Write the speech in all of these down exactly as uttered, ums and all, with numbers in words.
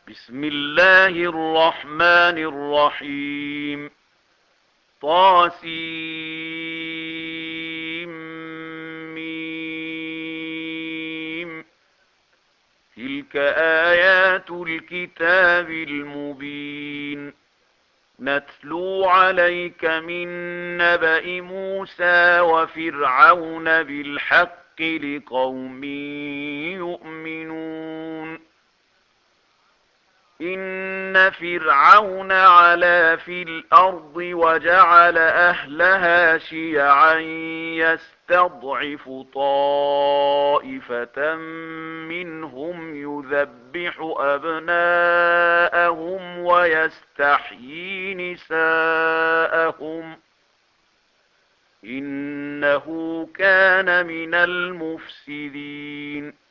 بسم الله الرحمن الرحيم. طاسيم. تلك آيات الكتاب المبين. نتلو عليك من نبأ موسى وفرعون بالحق لقوم يؤمنون. إن فرعون علا في الأرض وجعل أهلها شيعا يستضعف طائفة منهم يذبح أبناءهم ويستحيي نساءهم إنه كان من المفسدين.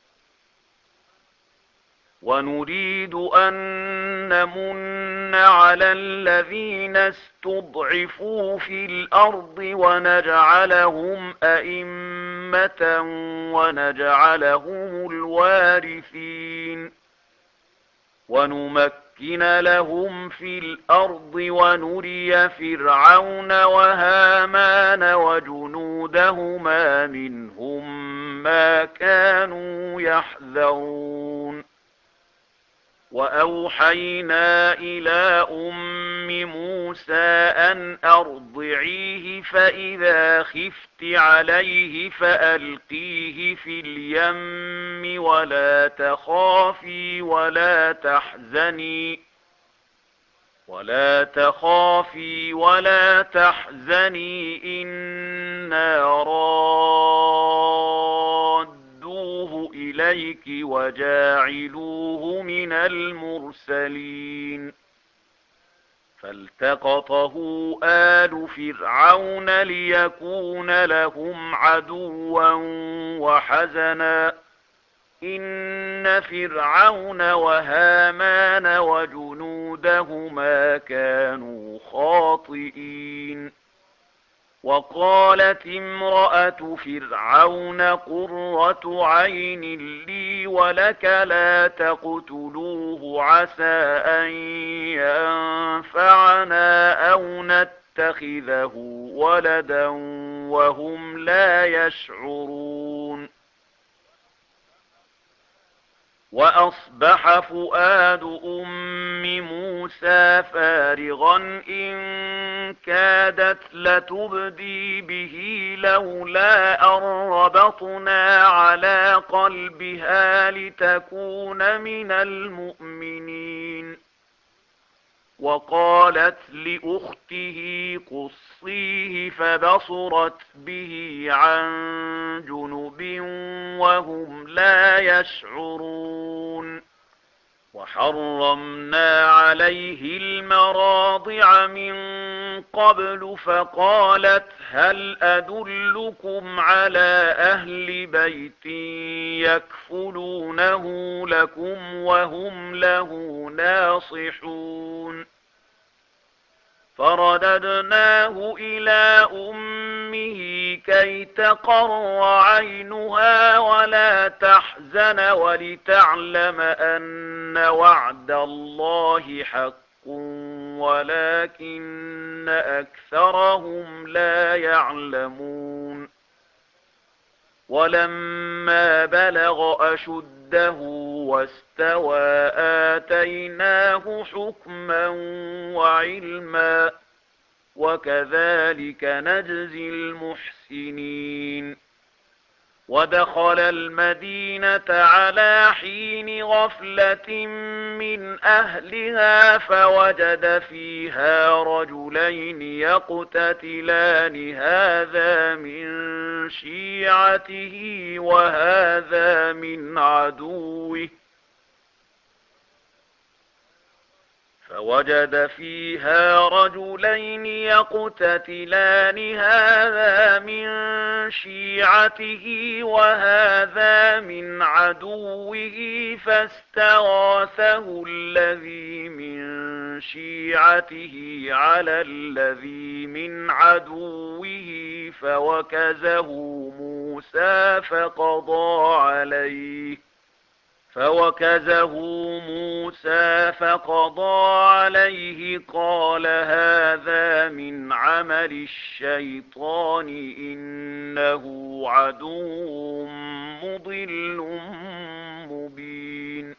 ونريد أن نمن على الذين استضعفوا في الأرض ونجعلهم أئمة ونجعلهم الوارثين. ونمكن لهم في الأرض ونري فرعون وهامان وجنودهما منهم ما كانوا يحذرون. وأوحينا إلى أم موسى أن أرضعيه فإذا خفت عليه فألقيه في اليم ولا تخافي ولا تحزني ولا تخافي ولا تحزني إنا رادوه إليك وجاعلوه من المرسلين. فالتقطه آل فرعون ليكون لهم عدوا وحزنا إن فرعون وهامان وجنودهما كانوا خاطئين. وقالت امرأة فرعون قرة عين لي ولك لا تقتلوه عسى أن ينفعنا أو نتخذه ولدا وهم لا يشعرون. وأصبح فؤاد أم موسى فارغا إن كادت لتبدي به لولا أن ربطنا على قلبها لتكون من المؤمنين. وقالت لأخته قصيه فبصرت به عن جنب وهم لا يشعرون. وحرمنا عليه المراضع من قبل فقالت هل أدلكم على أهل بيت يكفلونه لكم وهم له ناصحون. فرددناه إلى أمه كي تقر عينها ولا تحزن ولتعلم أن وعد الله حق ولكن أكثرهم لا يعلمون. ولما بلغ أشده واستوى آتيناه حكما وعلما وكذلك نجزي المحسنين. ودخل المدينة على حين غفلة من أهلها فوجد فيها رجلين يقتتلان هذا من شيعته وهذا من عدوه فوجد فيها رجلين يقتتلان هذا من شيعته وهذا من عدوه فاستغاثه الذي من شيعته على الذي من عدوه فوكزه موسى فقضى عليه فوكزه موسى فقضى عليه قال هذا من عمل الشيطان إنه عدو مضل مبين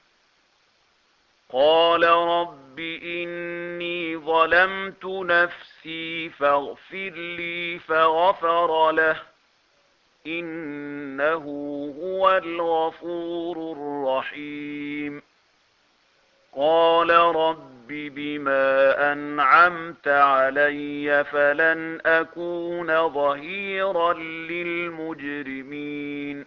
قال رب إني ظلمت نفسي فاغفر لي فغفر له إنه هو الغفور الرحيم قال رب بما أنعمت علي فلن أكون ظهيرا للمجرمين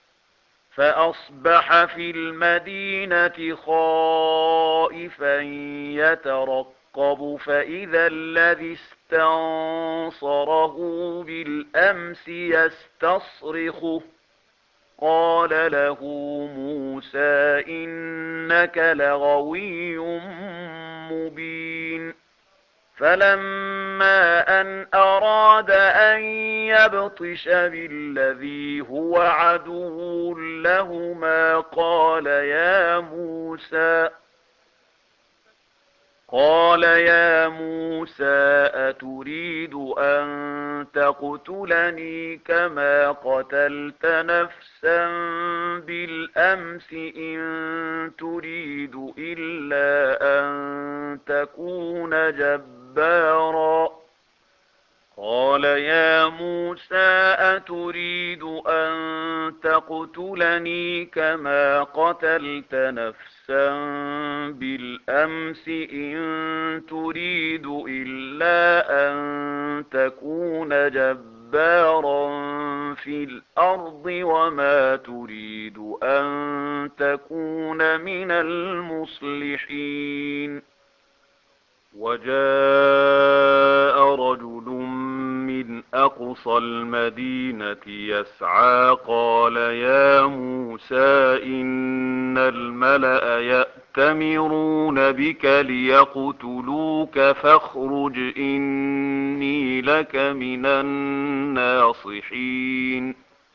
فأصبح في المدينة خائفا يترقب فإذا الذي استنصره بالأمس يستصرخه قال له موسى إنك لغوي مبين فلما أن أراد أن يبطش بالذي هو عدو لهما قال يا موسى قال يا موسى أتريد أن تقتلني كما قتلت نفسا بالأمس إن تريد إلا أن تكون جبارا قال يا موسى أتريد أن تقتلني كما قتلت نفسا بالأمس إن تريد إلا أن تكون جبارا في الأرض وما تريد أن تكون من المصلحين وجاء رجل من أقصى المدينة يسعى قال يا موسى إن الملأ يأتمرون بك ليقتلوك فاخرج إني لك من الناصحين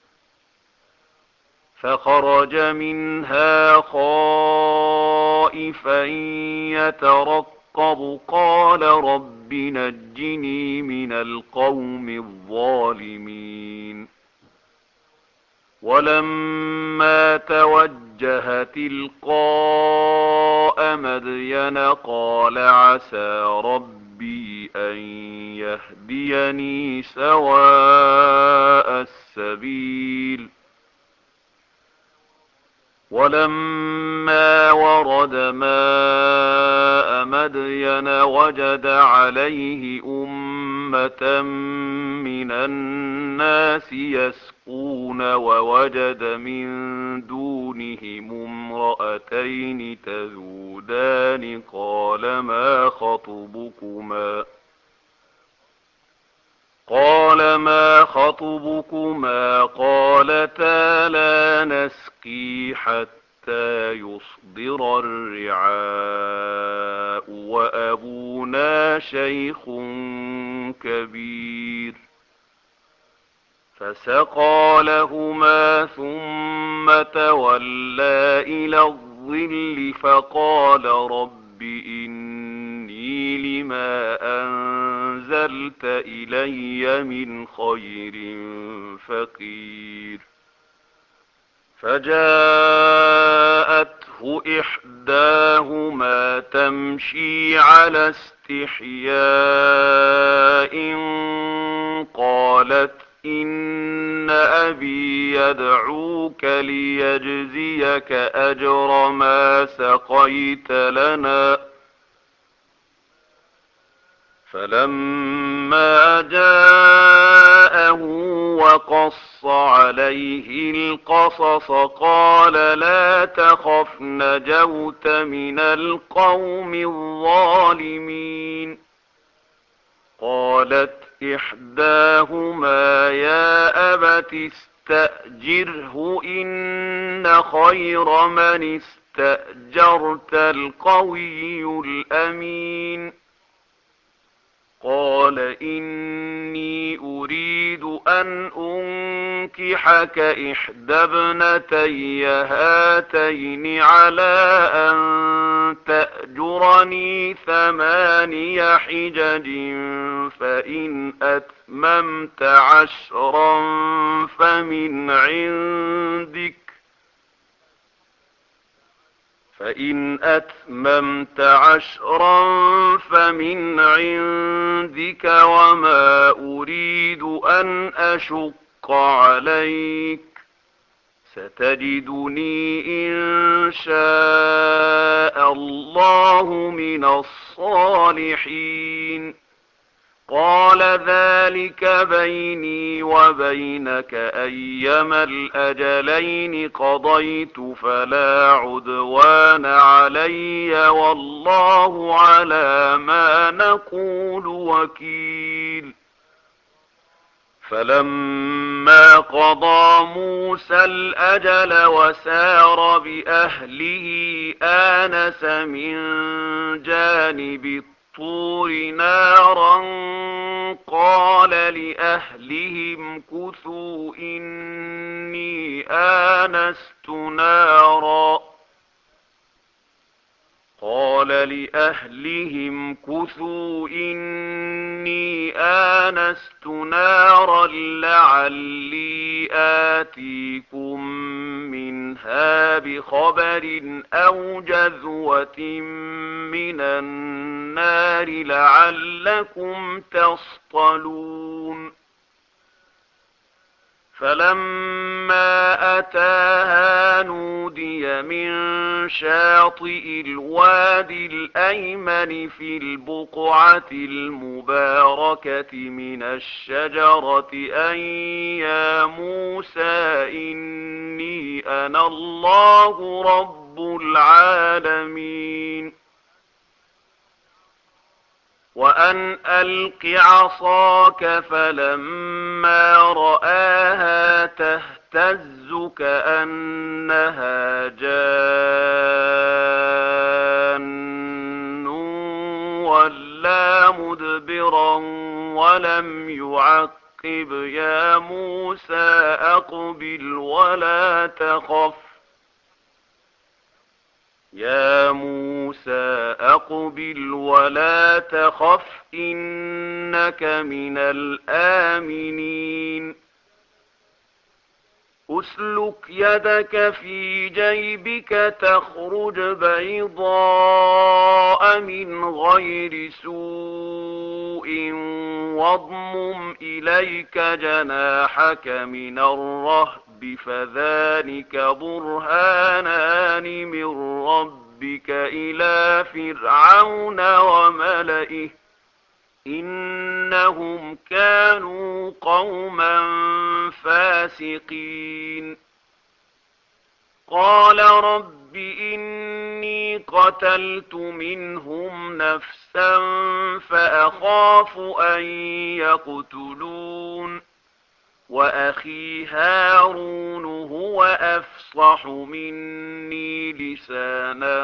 فخرج منها خائفا يترقب قال رب نجني من القوم الظالمين ولما توجه تلقاء مدين قال عسى ربي أن يهديني سواء السبيل ولما ورد ماء مدين وجد عليه أمة من الناس يسقون ووجد من دونهم امرأتين تذودان قال ما خطبكما قال ما خطبكما قالتا لا نسقي حتى يصدر الرعاء وأبونا شيخ كبير فسقى لهما ثم تولى إلى الظل فقال رب إني لما أنزلت إلي من خير فقير فجاءته إحداهما تمشي على استحياء قالت إن أبي يدعوك ليجزيك أجر ما سقيت لنا فلما جاءه وقص عليه القصص قال لا تخف نجوت من القوم الظالمين قالت إحداهما يا أبت استأجره إن خير من استأجرت القوي الأمين قال إني أريد أن أنكحك إحدى ابنتي هاتين على أن تأجرني ثماني حجج فإن أتممت عشرا فمن عندك فإن أتممت عشرا فمن عندك وما أريد أن أشق عليك ستجدني إن شاء الله من الصالحين قال ذلك بيني وبينك أيما الأجلين قضيت فلا عدوان علي والله على ما نقول وكيل فلما قضى موسى الأجل وسار بأهله آنس من جانب الطور نارا قال لأهلهم كثوا إني آنست نارا قال لأهلهم كثوا إني آنست نارا لعلي آتيكم منها بخبر أو جذوة من النار لعلكم تصطلون فلما أتاها نودي من شاطئ الوادي الأيمن في البقعة المباركة من الشجرة أن يا موسى إني أنا الله رب العالمين وأن ألق عصاك فلما رآها تهتز كأنها جان ولا مدبرا ولم يعقب يا موسى أقبل ولا تخف يا موسى أقبل ولا تخف إنك من الآمنين أسلك يدك في جيبك تخرج بيضاء من غير سوء واضمم إليك جناحك من الرهب فذلك برهانان من ربك إلى فرعون وملئه إنهم كانوا قوما فاسقين قال رب إني قتلت منهم نفسا فأخاف أن يقتلون وأخي هارون هو أفصح مني لسانا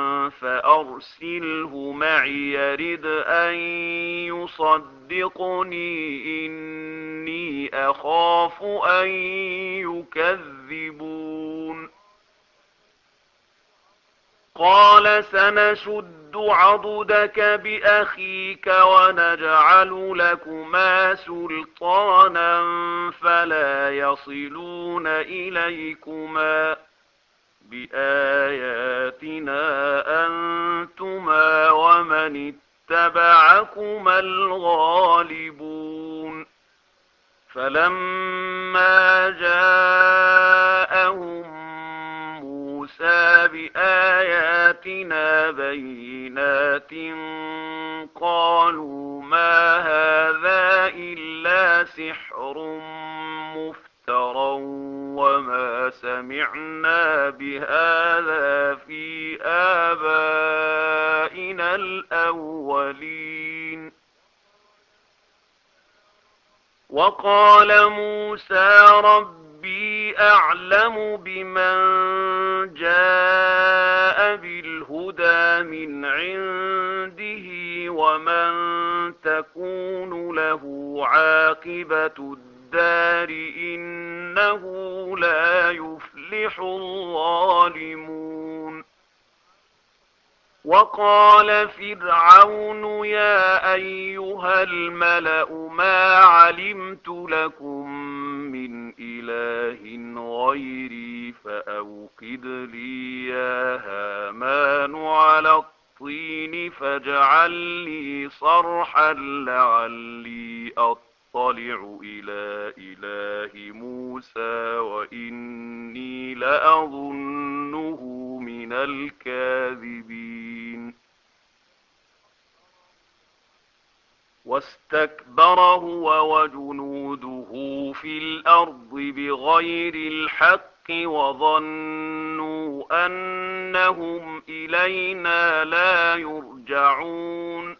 فأرسله معي يرد أن يصدقني إني أخاف أن يكذبون قال سنشد عضدك بأخيك ونجعل لكما سلطانا فلا يصلون إليكما بآياتنا أنتما ومن اتبعكما الغالبون فلما جاءهم موسى بآياتنا بينات قالوا ما هذا إلا سحر مفترى وما سمعنا بهذا في آبائنا الأولين وقال موسى ربي أعلم بمن جاء بالهدى هذا من عنده ومن تكون له عاقبة الدار إنه لا يفلح الظالمون. وقال فرعون يا أيها الملأ ما علمت لكم من إله غيري فأوقد لي يا هامان على الطين فاجعل لي صرحا لعلي أطلع إلى إله موسى وإني لأظنه من الكاذبين. واستكبر هو وجنوده في الأرض بغير الحق وظنوا أنهم إلينا لا يرجعون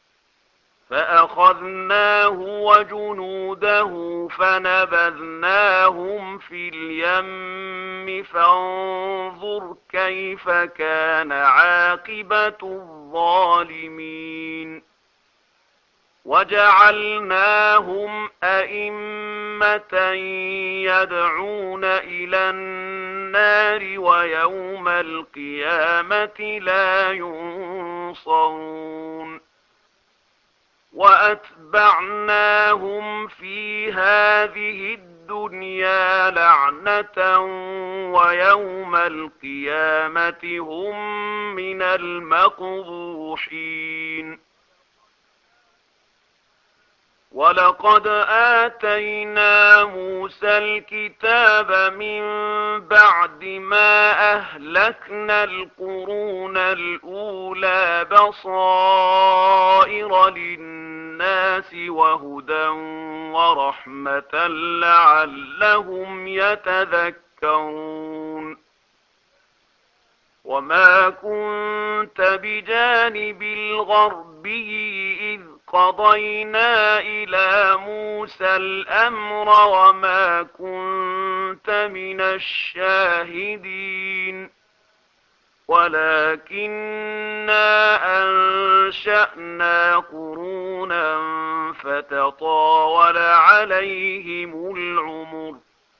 فأخذناه وجنوده فنبذناهم في اليم فانظر كيف كان عاقبة الظالمين. وجعلناهم أئمة يدعون إلى النار ويوم القيامة لا ينصرون. وأتبعناهم في هذه الدنيا لعنة ويوم القيامة هم من المقبوحين. ولقد آتينا موسى الكتاب من بعد ما أهلكنا القرون الأولى بصائر للناس وهدى ورحمة لعلهم يتذكرون. وما كنت بجانب الغربي إذ قضينا إلى موسى الأمر وما كنت من الشاهدين ولكننا أنشأنا قرونا فتطاول عليهم العمر.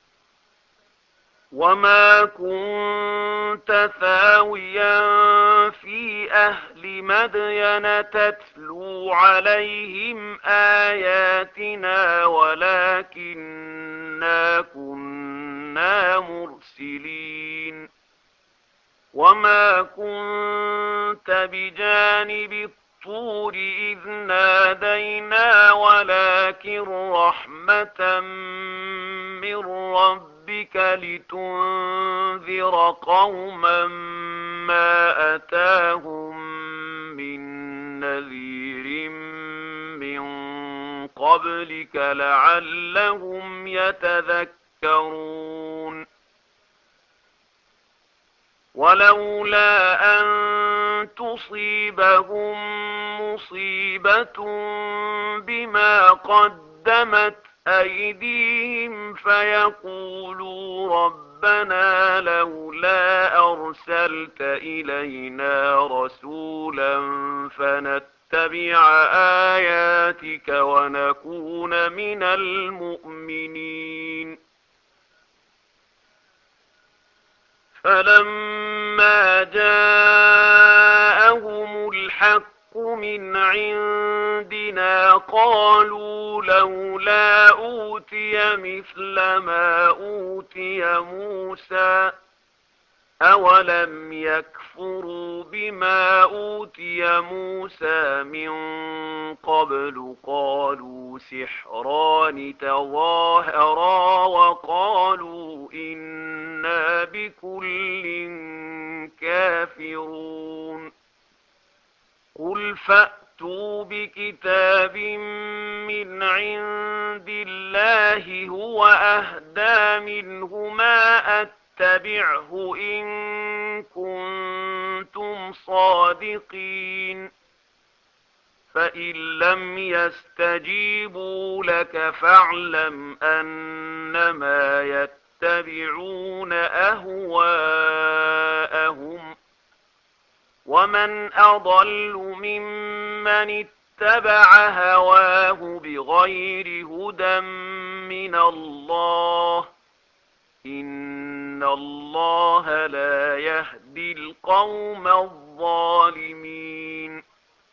وما كنت ثاويا في أهل مدين تتلو عليهم آياتنا ولكننا كنا مرسلين. وما كنت بجانب الطور إذ نادينا ولكن رحمة من ربك لتنذر قوما ما أتاهم من نذير من قبلك لعلهم يتذكرون. ولولا أن تصيبهم مصيبة بما قدمت أيديهم فيقولوا ربنا لولا أرسلت إلينا رسولا فنتبع آياتك ونكون من المؤمنين. فلما جاءهم الحق من عندنا قالوا لولا أوتي مثل ما أوتي موسى أولم يكفروا بما أوتي موسى من قبل قالوا سحران تظاهرا وقالوا إنا بكل كافرون. قل فأتوا بكتاب من عند الله هو أهدى منه ما أتبعه إن كنتم صادقين. فإن لم يستجيبوا لك فاعلم أنما يتبعون أهواءهم ومن أضل ممن اتبع هواه بغير هدى من الله إن الله لا يهدي القوم الظالمين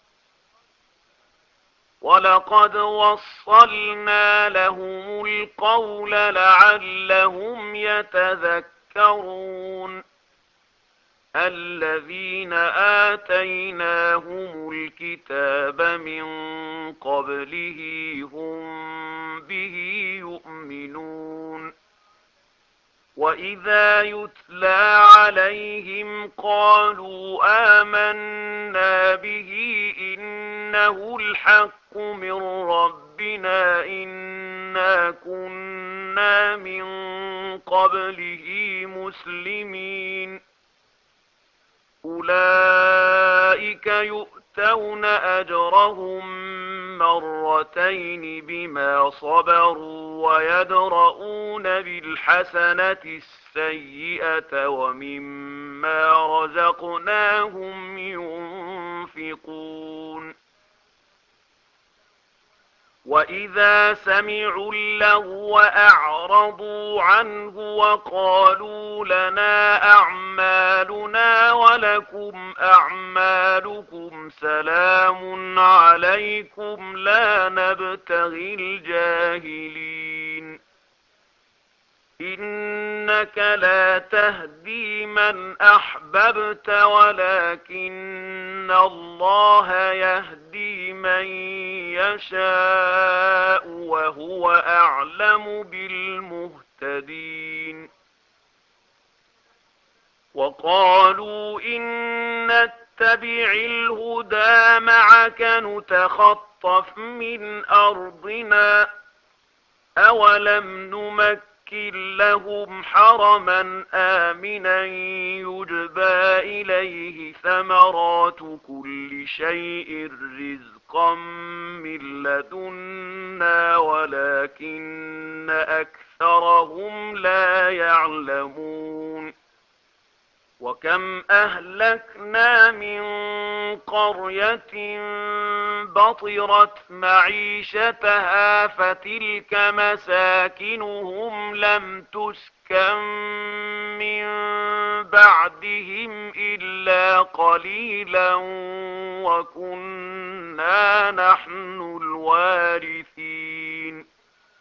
ولقد وصلنا لهم القول لعلهم يتذكرون الذين آتيناهم الكتاب من قبله هم به يؤمنون وإذا يتلى عليهم قالوا آمنا به إنه الحق من ربنا إنا كنا من قبله مسلمين أولئك يؤتون أجرهم مرتين بما صبروا ويدرؤون بالحسنة السيئة ومما رزقناهم ينفقون وإذا سمعوا اللغو أعرضوا عنه وقالوا لنا أعمالنا ولكم أعمالكم سلام عليكم لا نبتغي الجاهلين إنك لا تهدي من أحببت ولكن الله يهدي من يشاء وهو أعلم بالمهتدين وقالوا إن نتبع الهدى معك نتخطف من أرضنا أولم نمكن لهم حرما آمنا يجبى إليه ثمرات كل شيء رزقا من لدنا ولكن أكثرهم لا يعلمون وكم أهلكنا من قرية بطرت معيشتها فتلك مساكنهم لم تسكن من بعدهم إلا قليلا وكنا نحن الوارثين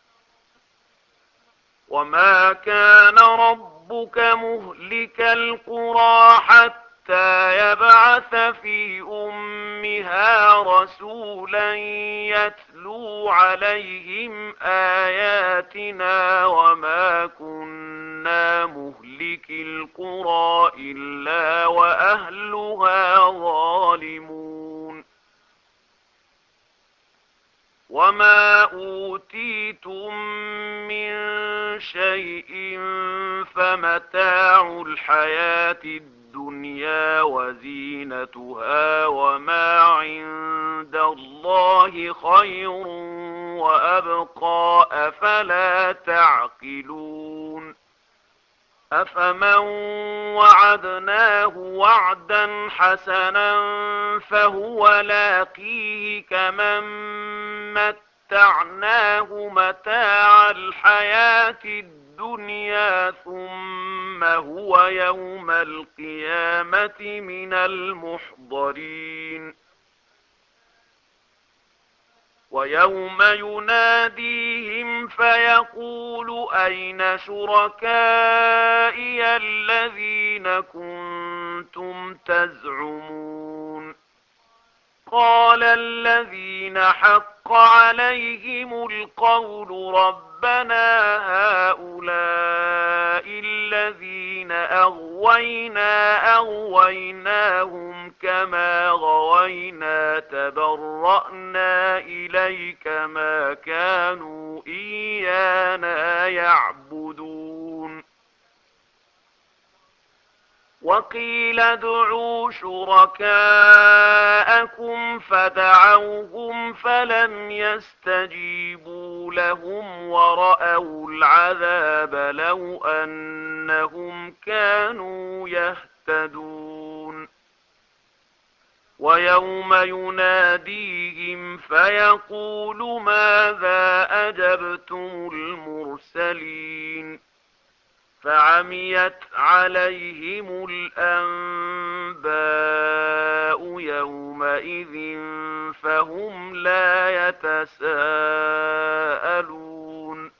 وما كان ربك مهلك القرى حتى يبعث في أمها رسولا يتلو عليهم آياتنا وما كنا مهلك القرى إلا وأهلها ظالمون وما أوتيتم من شيء فمتاع الحياة الدنيا وزينتها وما عند الله خير وأبقى أفلا تعقلون أفمن وعدناه وعدا حسنا فهو لاقيه كمن متعناه متاع الحياة الدنيا ثم هو يوم القيامة من المحضرين ويوم يناديهم فيقول أين شركائي الذين كنتم تزعمون قال الذين حق عليهم القول ربنا هؤلاء الذين أغوينا أغويناهم كما غوينا تبرأنا إليك ما كانوا إيانا يعبدون وقيل ادعوا شركاءكم فدعوهم فلم يستجيبوا لهم ورأوا العذاب لو أنهم كانوا يهتدون ويوم يناديهم فيقول ماذا أجبتم المرسلين فعميت عليهم الأنباء يومئذ فهم لا يتساءلون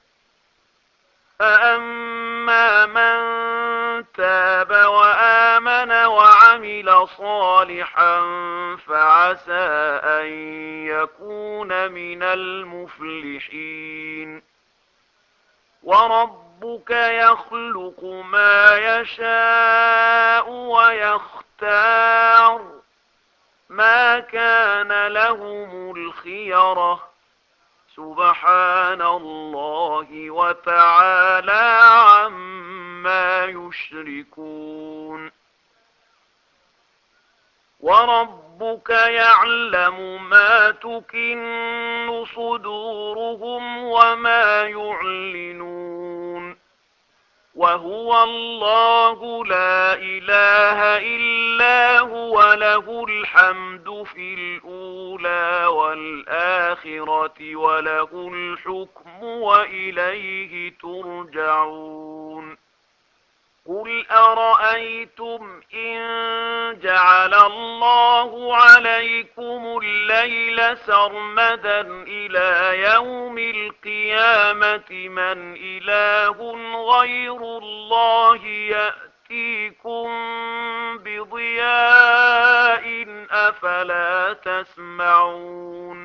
فأما من تاب وآمن وعمل صالحا فعسى أن يكون من المفلحين وربك يخلق ما يشاء ويختار ما كان لهم الخيرة سبحان الله وتعالى عما يشركون وربك يعلم ما تكن صدورهم وما يعلنون وهو الله لا إله إلا هو له الحمد في الأولى والآخرة وله الحكم وإليه ترجعون قل أرأيتم إن جعل الله عليكم الليل سرمدا إلى يوم القيامة من إله غير الله يأتيكم بضياء أفلا تسمعون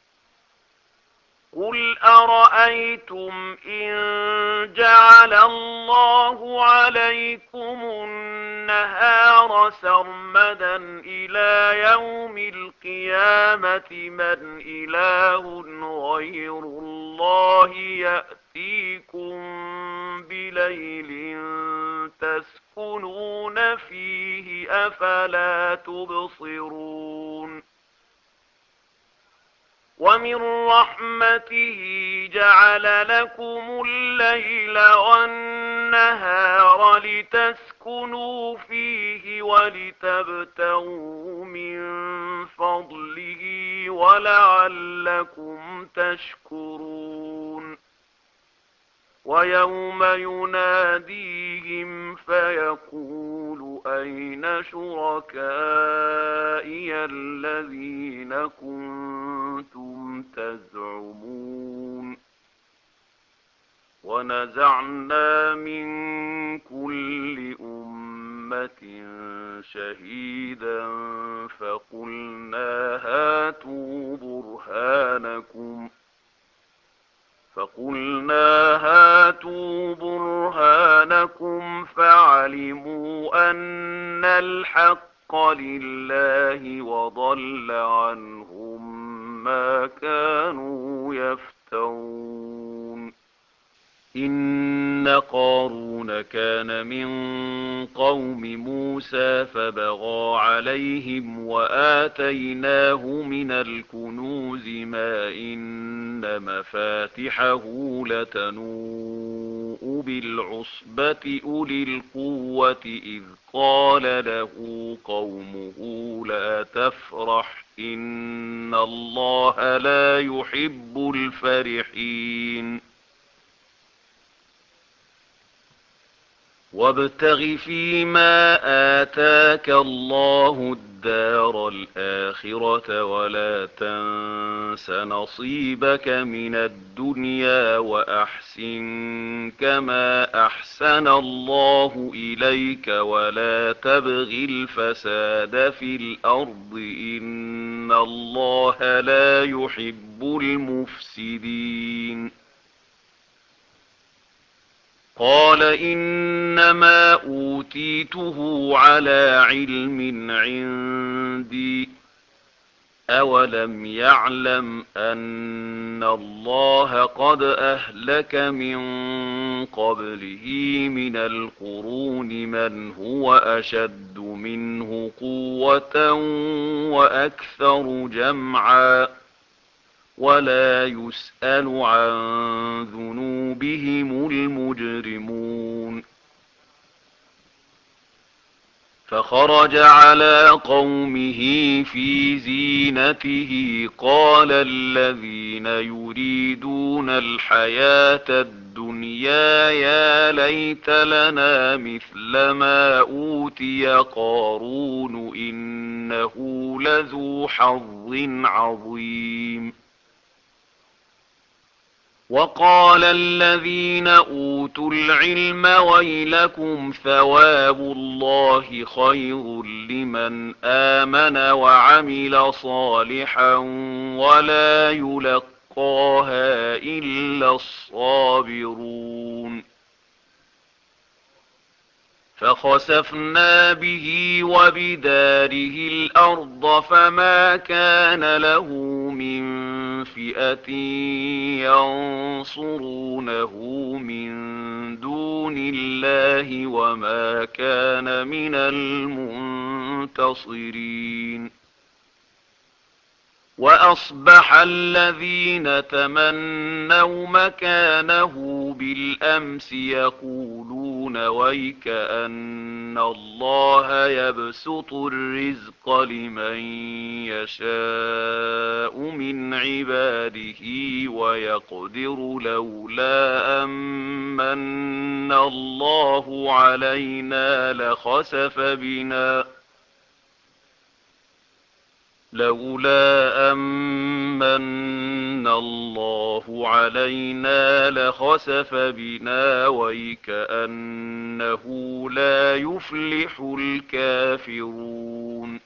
قل أرأيتم إن جعل الله عليكم النهار سرمدا إلى يوم القيامة من إله غير الله يأتيكم بليل تسكنون فيه أفلا تبصرون ومن رحمته جعل لكم الليل والنهار لتسكنوا فيه ولتبتغوا من فضله ولعلكم تشكرون ويوم يناديهم فيقول أين شركائي الذين كنتم تزعمون ونزعنا من كل أمة شهيدا فقلنا هاتوا برهانكم فقلنا هاتوا برهانكم فعلموا أن الحق لله وضل عنهم ما كانوا يفترون إن قارون كان من قوم موسى فبغى عليهم وآتيناه من الكنوز ما إن مفاتحه لتنوء بالعصبة أولي القوة إذ قال له قومه لا تفرح إن الله لا يحب الفرحين وابتغ فيما آتاك الله الدار الآخرة ولا تنس نصيبك من الدنيا وأحسن كما أحسن الله إليك ولا تبغ الفساد في الأرض إن الله لا يحب المفسدين قال إنما أوتيته على علم عندي أولم يعلم أن الله قد أهلك من قبله من القرون من هو أشد منه قوة وأكثر جمعا ولا يسأل عن ذنوبهم المجرمون فخرج على قومه في زينته قال الذين يريدون الحياة الدنيا يا ليت لنا مثل ما أوتي قارون إنه لذو حظ عظيم. وقال الذين أوتوا العلم ويلكم ثواب الله خير لمن آمن وعمل صالحا ولا يلقاها إلا الصابرون. فخسفنا به وبداره الأرض فما كان له من فئة ينصرونه من دون الله وما كان من المنتصرين. وأصبح الذين تمنوا مكانه بالأمس يقولون ويك أن الله يبسط الرزق لمن يشاء من عباده ويقدر لولا أمن الله علينا لخسف بنا لولا أمن الله علينا لخسف بنا ويكأنه لا يفلح الكافرون.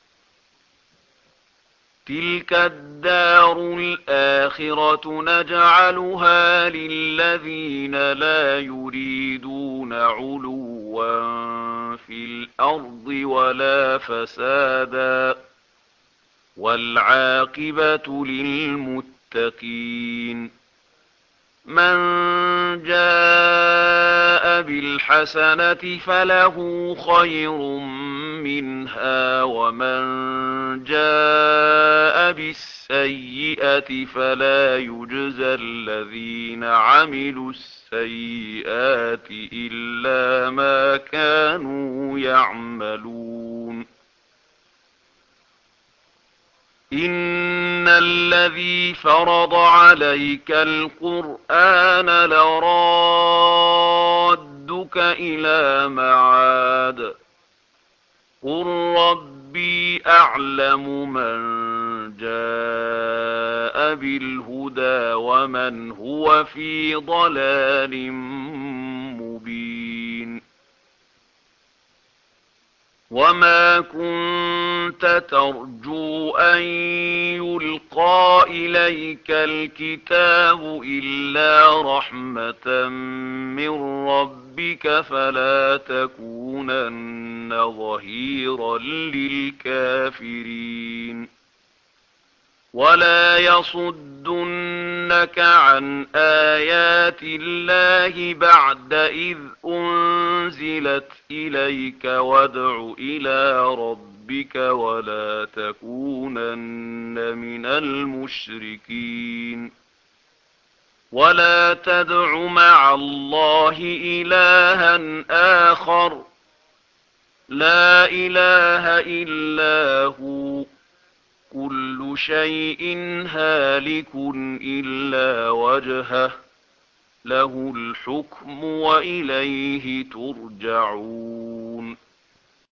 تلك الدار الآخرة نجعلها للذين لا يريدون علوا في الأرض ولا فسادا والعاقبة للمتقين. من جاء بالحسنة فله خير منها ومن جاء بالسيئة فلا يجزى الذين عملوا السيئات إلا ما كانوا يعملون. إن الذي فرض عليك القرآن لرادك إلى معاد قل ربي أعلم من جاء بالهدى ومن هو في ضلال مبين. وما كنت ترجو أن يلقى إليك الكتاب إلا رحمة من ربك فلا تكونن ظهيرا للكافرين. ولا يصدنك عن آيات الله بعد إذ أنزلت إليك وادع إلى ربك ولا تكونن من المشركين. ولا تدع مع الله إلها آخر لا إله إلا هو كل شيء هالك إلا وجهه له الحكم وإليه ترجعون.